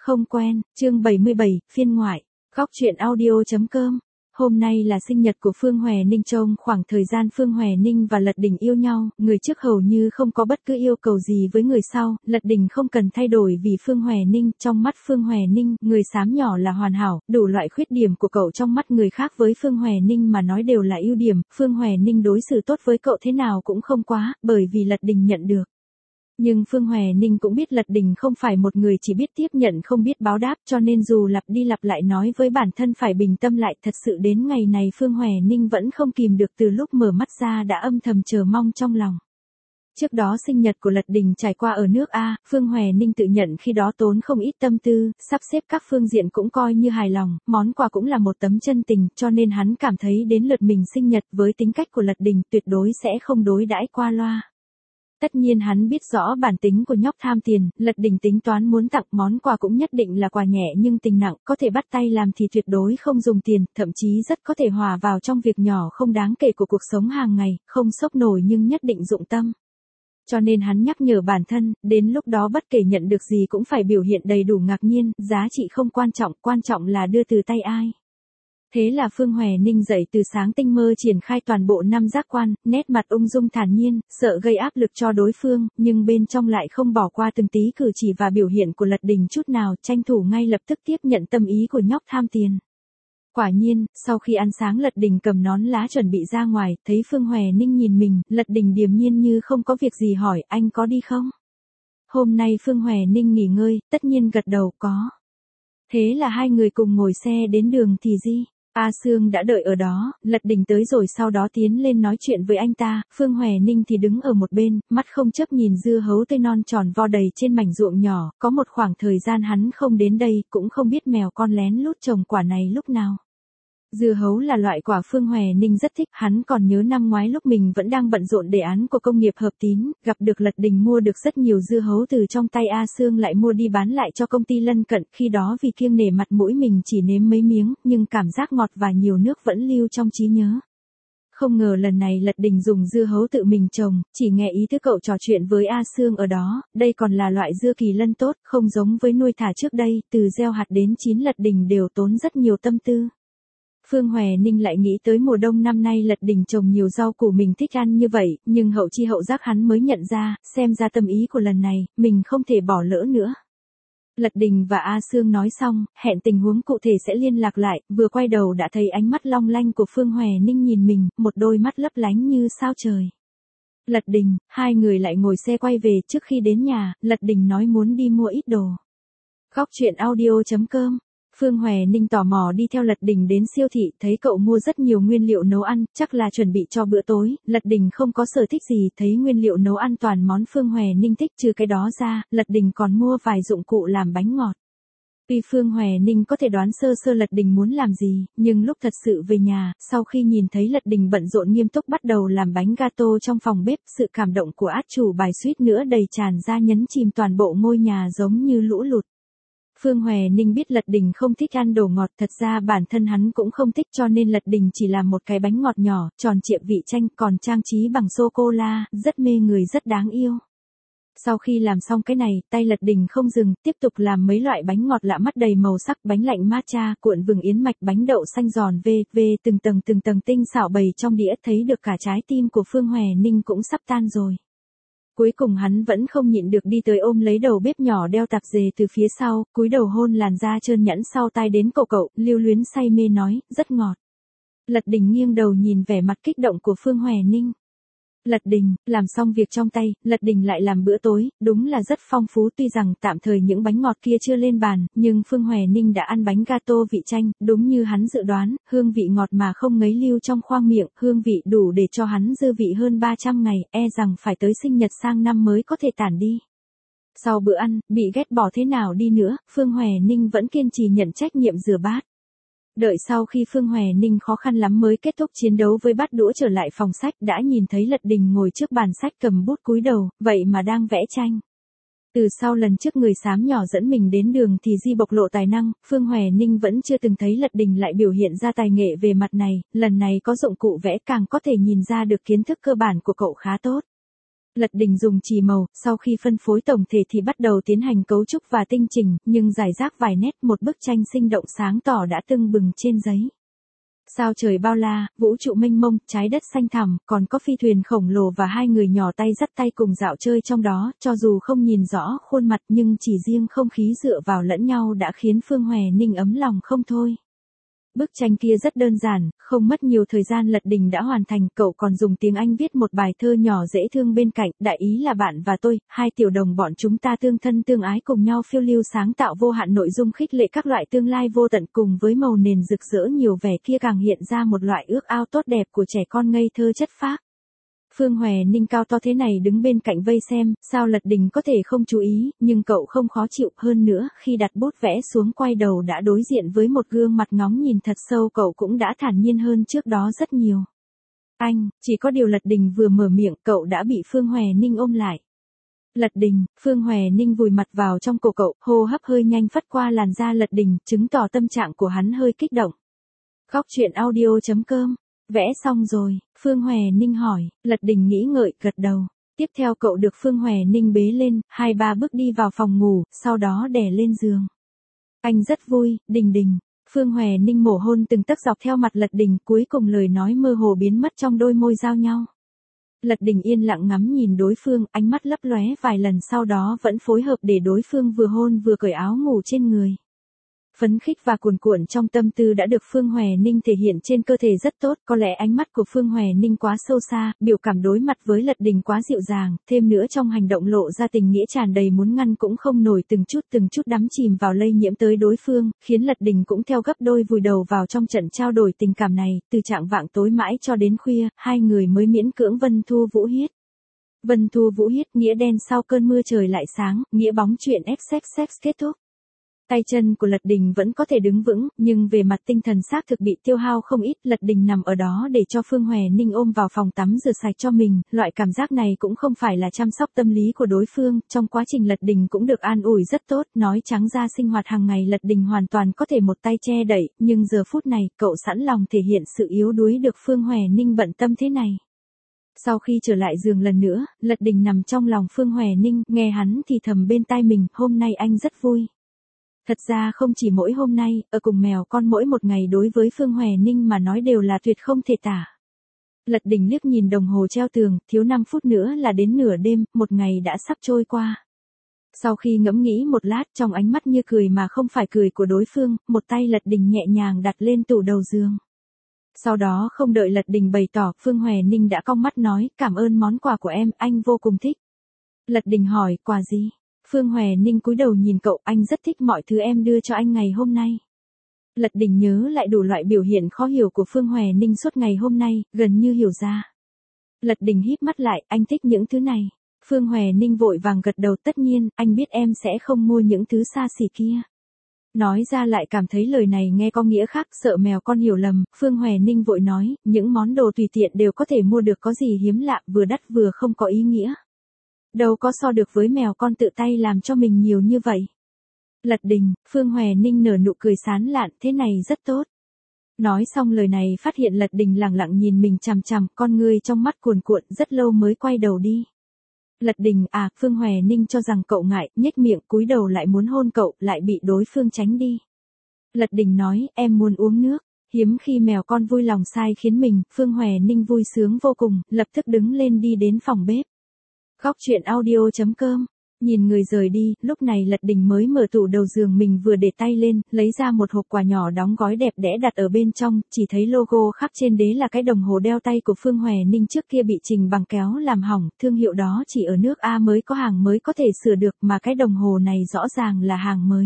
Không quen, chương 77, phiên ngoại, góc truyện audio.com. Hôm nay là sinh nhật của Phương Hòe Ninh. Trong khoảng thời gian Phương Hòe Ninh và Lật Đình yêu nhau, người trước hầu như không có bất cứ yêu cầu gì với người sau, Lật Đình không cần thay đổi vì Phương Hòe Ninh. Trong mắt Phương Hòe Ninh, người xám nhỏ là hoàn hảo, đủ loại khuyết điểm của cậu trong mắt người khác với Phương Hòe Ninh mà nói đều là ưu điểm. Phương Hòe Ninh đối xử tốt với cậu thế nào cũng không quá, bởi vì Lật Đình nhận được. Nhưng Phương Hòe Ninh cũng biết Lật Đình không phải một người chỉ biết tiếp nhận không biết báo đáp, cho nên dù lặp đi lặp lại nói với bản thân phải bình tâm lại, thật sự đến ngày này Phương Hòe Ninh vẫn không kìm được, từ lúc mở mắt ra đã âm thầm chờ mong trong lòng. Trước đó sinh nhật của Lật Đình trải qua ở nước A, Phương Hòe Ninh tự nhận khi đó tốn không ít tâm tư, sắp xếp các phương diện cũng coi như hài lòng, món quà cũng là một tấm chân tình, cho nên hắn cảm thấy đến lượt mình sinh nhật với tính cách của Lật Đình tuyệt đối sẽ không đối đãi qua loa. Tất nhiên hắn biết rõ bản tính của nhóc tham tiền, Lật Đình tính toán muốn tặng món quà cũng nhất định là quà nhẹ nhưng tình nặng, có thể bắt tay làm thì tuyệt đối không dùng tiền, thậm chí rất có thể hòa vào trong việc nhỏ không đáng kể của cuộc sống hàng ngày, không sốc nổi nhưng nhất định dụng tâm. Cho nên hắn nhắc nhở bản thân, đến lúc đó bất kể nhận được gì cũng phải biểu hiện đầy đủ ngạc nhiên, giá trị không quan trọng là đưa từ tay ai. Thế là Phương Hòe Ninh dậy từ sáng tinh mơ triển khai toàn bộ năm giác quan, nét mặt ung dung thản nhiên, sợ gây áp lực cho đối phương, nhưng bên trong lại không bỏ qua từng tí cử chỉ và biểu hiện của Lật Đình chút nào, tranh thủ ngay lập tức tiếp nhận tâm ý của nhóc tham tiền. Quả nhiên, sau khi ăn sáng Lật Đình cầm nón lá chuẩn bị ra ngoài, thấy Phương Hòe Ninh nhìn mình, Lật Đình điềm nhiên như không có việc gì hỏi, anh có đi không? Hôm nay Phương Hòe Ninh nghỉ ngơi, tất nhiên gật đầu, có. Thế là hai người cùng ngồi xe đến đường Thì Di. A Sương đã đợi ở đó, Lật Đình tới rồi sau đó tiến lên nói chuyện với anh ta, Phương Hòe Ninh thì đứng ở một bên, mắt không chớp nhìn dưa hấu tươi non tròn vo đầy trên mảnh ruộng nhỏ, có một khoảng thời gian hắn không đến đây, cũng không biết mèo con lén lút trồng quả này lúc nào. Dưa hấu là loại quả Phương Hòe Ninh rất thích, hắn còn nhớ năm ngoái lúc mình vẫn đang bận rộn đề án của công nghiệp hợp tín, gặp được Lật Đình mua được rất nhiều dưa hấu từ trong tay A Sương lại mua đi bán lại cho công ty lân cận, khi đó vì kiêng nể mặt mũi mình chỉ nếm mấy miếng, nhưng cảm giác ngọt và nhiều nước vẫn lưu trong trí nhớ. Không ngờ lần này Lật Đình dùng dưa hấu tự mình trồng, chỉ nghe ý thức cậu trò chuyện với A Sương ở đó, đây còn là loại dưa kỳ lân tốt, không giống với nuôi thả trước đây, từ gieo hạt đến chín Lật Đình đều tốn rất nhiều tâm tư. Phương Hòe Ninh lại nghĩ tới mùa đông năm nay Lật Đình trồng nhiều rau củ mình thích ăn như vậy, nhưng hậu chi hậu giác hắn mới nhận ra, xem ra tâm ý của lần này, mình không thể bỏ lỡ nữa. Lật Đình và A Sương nói xong, hẹn tình huống cụ thể sẽ liên lạc lại, vừa quay đầu đã thấy ánh mắt long lanh của Phương Hòe Ninh nhìn mình, một đôi mắt lấp lánh như sao trời. Lật Đình, hai người lại ngồi xe quay về, trước khi đến nhà, Lật Đình nói muốn đi mua ít đồ. Góc truyện audio.com. Phương Hòe Ninh tò mò đi theo Lật Đình đến siêu thị, thấy cậu mua rất nhiều nguyên liệu nấu ăn, chắc là chuẩn bị cho bữa tối, Lật Đình không có sở thích gì, thấy nguyên liệu nấu ăn toàn món Phương Hòe Ninh thích, trừ cái đó ra, Lật Đình còn mua vài dụng cụ làm bánh ngọt. Tuy Phương Hòe Ninh có thể đoán sơ sơ Lật Đình muốn làm gì, nhưng lúc thật sự về nhà, sau khi nhìn thấy Lật Đình bận rộn nghiêm túc bắt đầu làm bánh gato trong phòng bếp, sự cảm động của át chủ bài suýt nữa đầy tràn ra nhấn chìm toàn bộ ngôi nhà giống như lũ lụt. Phương Hòe Ninh biết Lật Đình không thích ăn đồ ngọt, thật ra bản thân hắn cũng không thích, cho nên Lật Đình chỉ làm một cái bánh ngọt nhỏ, tròn trịa vị chanh, còn trang trí bằng sô-cô-la, rất mê người rất đáng yêu. Sau khi làm xong cái này, tay Lật Đình không dừng, tiếp tục làm mấy loại bánh ngọt lạ mắt đầy màu sắc, bánh lạnh matcha, cuộn vừng yến mạch, bánh đậu xanh giòn từng tầng tinh xảo bày trong đĩa, thấy được cả trái tim của Phương Hòe Ninh cũng sắp tan rồi. Cuối cùng hắn vẫn không nhịn được đi tới ôm lấy đầu bếp nhỏ đeo tạp dề từ phía sau, cúi đầu hôn làn da trơn nhẵn sau tai đến cổ cậu, lưu luyến say mê nói, rất ngọt. Lật Đình nghiêng đầu nhìn vẻ mặt kích động của Phương Hòe Ninh. Lật Đình, làm xong việc trong tay, Lật Đình lại làm bữa tối, đúng là rất phong phú, tuy rằng tạm thời những bánh ngọt kia chưa lên bàn, nhưng Phương Hòe Ninh đã ăn bánh gato vị chanh, đúng như hắn dự đoán, hương vị ngọt mà không ngấy lưu trong khoang miệng, hương vị đủ để cho hắn dư vị hơn 300 ngày, e rằng phải tới sinh nhật sang năm mới có thể tản đi. Sau bữa ăn, bị ghét bỏ thế nào đi nữa, Phương Hòe Ninh vẫn kiên trì nhận trách nhiệm rửa bát. Đợi sau khi Phương Hòe Ninh khó khăn lắm mới kết thúc chiến đấu với bát đũa trở lại phòng sách, đã nhìn thấy Lật Đình ngồi trước bàn sách cầm bút cúi đầu, vậy mà đang vẽ tranh. Từ sau lần trước người xám nhỏ dẫn mình đến đường Thì Di bộc lộ tài năng, Phương Hòe Ninh vẫn chưa từng thấy Lật Đình lại biểu hiện ra tài nghệ về mặt này, lần này có dụng cụ vẽ càng có thể nhìn ra được kiến thức cơ bản của cậu khá tốt. Lật Đỉnh dùng chì màu, sau khi phân phối tổng thể thì bắt đầu tiến hành cấu trúc và tinh chỉnh, nhưng rải rác vài nét một bức tranh sinh động sáng tỏ đã tưng bừng trên giấy. Sao trời bao la, vũ trụ mênh mông, trái đất xanh thẳm, còn có phi thuyền khổng lồ và hai người nhỏ tay dắt tay cùng dạo chơi trong đó, cho dù không nhìn rõ khuôn mặt nhưng chỉ riêng không khí dựa vào lẫn nhau đã khiến Phương Hòe Ninh ấm lòng không thôi. Bức tranh kia rất đơn giản, không mất nhiều thời gian Lật Đỉnh đã hoàn thành, cậu còn dùng tiếng Anh viết một bài thơ nhỏ dễ thương bên cạnh, đại ý là bạn và tôi, hai tiểu đồng bọn chúng ta tương thân tương ái cùng nhau phiêu lưu sáng tạo vô hạn nội dung khích lệ các loại tương lai vô tận cùng với màu nền rực rỡ nhiều vẻ kia càng hiện ra một loại ước ao tốt đẹp của trẻ con ngây thơ chất phác. Phương Hòe Ninh cao to thế này đứng bên cạnh vây xem, sao Lật Đỉnh có thể không chú ý, nhưng cậu không khó chịu hơn nữa, khi đặt bút vẽ xuống quay đầu đã đối diện với một gương mặt ngóng nhìn thật sâu, cậu cũng đã thản nhiên hơn trước đó rất nhiều. Anh, chỉ có điều Lật Đỉnh vừa mở miệng, cậu đã bị Phương Hòe Ninh ôm lại. Lật Đỉnh, Phương Hòe Ninh vùi mặt vào trong cổ cậu, hô hấp hơi nhanh phất qua làn da Lật Đỉnh, chứng tỏ tâm trạng của hắn hơi kích động. Góc truyện audio.com. Vẽ xong rồi, Phương Hòe Ninh hỏi, Lật Đỉnh nghĩ ngợi, gật đầu. Tiếp theo cậu được Phương Hòe Ninh bế lên, 2-3 bước đi vào phòng ngủ, sau đó đè lên giường. Anh rất vui, Đỉnh. Phương Hòe Ninh mổ hôn từng tấc dọc theo mặt Lật Đỉnh, cuối cùng lời nói mơ hồ biến mất trong đôi môi giao nhau. Lật Đỉnh yên lặng ngắm nhìn đối phương, ánh mắt lấp lóe vài lần sau đó vẫn phối hợp để đối phương vừa hôn vừa cởi áo ngủ trên người. Phấn khích và cuồn cuộn trong tâm tư đã được Phương Hòe Ninh thể hiện trên cơ thể rất tốt, có lẽ ánh mắt của Phương Hòe Ninh quá sâu xa, biểu cảm đối mặt với Lật Đỉnh quá dịu dàng, thêm nữa trong hành động lộ ra tình nghĩa tràn đầy muốn ngăn cũng không nổi, từng chút đắm chìm vào lây nhiễm tới đối phương, khiến Lật Đỉnh cũng theo gấp đôi vùi đầu vào trong trận trao đổi tình cảm này, từ chạng vạng tối mãi cho đến khuya, hai người mới miễn cưỡng vân thu vũ huyết. Vân thu vũ huyết, nghĩa đen sau cơn mưa trời lại sáng, nghĩa bóng chuyện sex kết thúc. Tay chân của Lật Đỉnh vẫn có thể đứng vững, nhưng về mặt tinh thần xác thực bị tiêu hao không ít. Lật Đỉnh nằm ở đó để cho Phương Hòe Ninh ôm vào phòng tắm rửa sạch cho mình, loại cảm giác này cũng không phải là chăm sóc tâm lý của đối phương, trong quá trình Lật Đỉnh cũng được an ủi rất tốt, nói trắng ra sinh hoạt hàng ngày Lật Đỉnh hoàn toàn có thể một tay che đậy, nhưng giờ phút này, cậu sẵn lòng thể hiện sự yếu đuối được Phương Hòe Ninh bận tâm thế này. Sau khi trở lại giường lần nữa, Lật Đỉnh nằm trong lòng Phương Hòe Ninh, nghe hắn thì thầm bên tai mình, hôm nay anh rất vui. Thật ra không chỉ mỗi hôm nay, ở cùng mèo con mỗi một ngày đối với Phương Hòe Ninh mà nói đều là tuyệt không thể tả. Lật Đỉnh liếc nhìn đồng hồ treo tường, thiếu 5 phút nữa là đến nửa đêm, một ngày đã sắp trôi qua. Sau khi ngẫm nghĩ một lát, trong ánh mắt như cười mà không phải cười của đối phương, một tay Lật Đỉnh nhẹ nhàng đặt lên tủ đầu giường. Sau đó không đợi Lật Đỉnh bày tỏ, Phương Hòe Ninh đã cong mắt nói, cảm ơn món quà của em, anh vô cùng thích. Lật Đỉnh hỏi, quà gì? Phương Hòe Ninh cúi đầu nhìn cậu, anh rất thích mọi thứ em đưa cho anh ngày hôm nay. Lật Đỉnh nhớ lại đủ loại biểu hiện khó hiểu của Phương Hòe Ninh suốt ngày hôm nay, gần như hiểu ra. Lật Đỉnh híp mắt lại, anh thích những thứ này. Phương Hòe Ninh vội vàng gật đầu, tất nhiên, anh biết em sẽ không mua những thứ xa xỉ kia. Nói ra lại cảm thấy lời này nghe có nghĩa khác, sợ mèo con hiểu lầm, Phương Hòe Ninh vội nói, những món đồ tùy tiện đều có thể mua được, có gì hiếm lạ, vừa đắt vừa không có ý nghĩa. Đâu có so được với mèo con tự tay làm cho mình nhiều như vậy. Lật Đỉnh, Phương Hòe Ninh nở nụ cười sán lạn, thế này rất tốt. Nói xong lời này phát hiện Lật Đỉnh lẳng lặng nhìn mình chằm chằm, con ngươi trong mắt cuồn cuộn rất lâu mới quay đầu đi. Lật Đỉnh à, Phương Hòe Ninh cho rằng cậu ngại, nhếch miệng cúi đầu lại muốn hôn cậu, lại bị đối phương tránh đi. Lật Đỉnh nói, em muốn uống nước. Hiếm khi mèo con vui lòng sai khiến mình, Phương Hòe Ninh vui sướng vô cùng, lập tức đứng lên đi đến phòng bếp. Góc truyện audio.com. Nhìn người rời đi, lúc này Lật Đỉnh mới mở tủ đầu giường mình vừa để tay lên, lấy ra một hộp quà nhỏ đóng gói đẹp đẽ đặt ở bên trong, chỉ thấy logo khắc trên đế là cái đồng hồ đeo tay của Phương Hòe Ninh trước kia bị Trình Bằng kéo làm hỏng, thương hiệu đó chỉ ở nước A mới có hàng mới có thể sửa được mà cái đồng hồ này rõ ràng là hàng mới.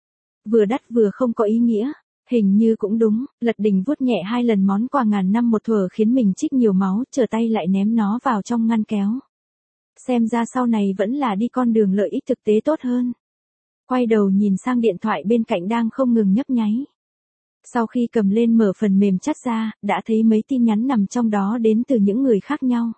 Vừa đắt vừa không có ý nghĩa. Hình như cũng đúng, Lật Đỉnh vuốt nhẹ 2 lần món quà ngàn năm một thuở khiến mình trích nhiều máu, trở tay lại ném nó vào trong ngăn kéo. Xem ra sau này vẫn là đi con đường lợi ích thực tế tốt hơn. Quay đầu nhìn sang điện thoại bên cạnh đang không ngừng nhấp nháy. Sau khi cầm lên mở phần mềm chat ra, đã thấy mấy tin nhắn nằm trong đó đến từ những người khác nhau.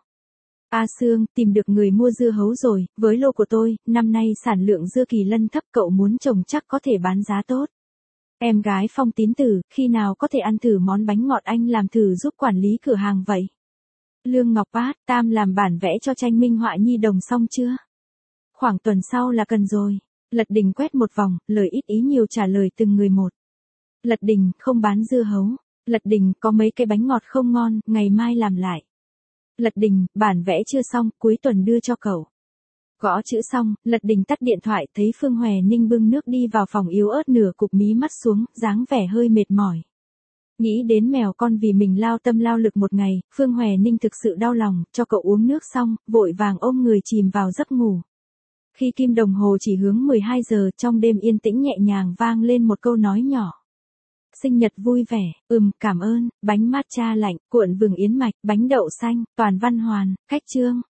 A Sương, tìm được người mua dưa hấu rồi, với lô của tôi, năm nay sản lượng dưa kỳ lân thấp, cậu muốn trồng chắc có thể bán giá tốt. Em gái Phong Tín Tử, khi nào có thể ăn thử món bánh ngọt anh làm thử giúp quản lý cửa hàng vậy? Lương Ngọc Bát, Tam làm bản vẽ cho tranh minh họa nhi đồng xong chưa? Khoảng tuần sau là cần rồi. Lật Đình quét một vòng, lời ít ý nhiều trả lời từng người một. Lật Đình, không bán dưa hấu. Lật Đình, có mấy cái bánh ngọt không ngon, ngày mai làm lại. Lật Đình, bản vẽ chưa xong, cuối tuần đưa cho cậu. Gõ chữ xong, Lật Đình tắt điện thoại, thấy Phương Hòe Ninh bưng nước đi vào phòng yếu ớt nửa cụp mí mắt xuống, dáng vẻ hơi mệt mỏi. Nghĩ đến mèo con vì mình lao tâm lao lực một ngày, Phương Hòe Ninh thực sự đau lòng, cho cậu uống nước xong, vội vàng ôm người chìm vào giấc ngủ. Khi kim đồng hồ chỉ hướng 12 giờ, trong đêm yên tĩnh nhẹ nhàng vang lên một câu nói nhỏ. Sinh nhật vui vẻ, cảm ơn, bánh matcha lạnh, cuộn vừng yến mạch, bánh đậu xanh, toàn văn hoàn, cách chương.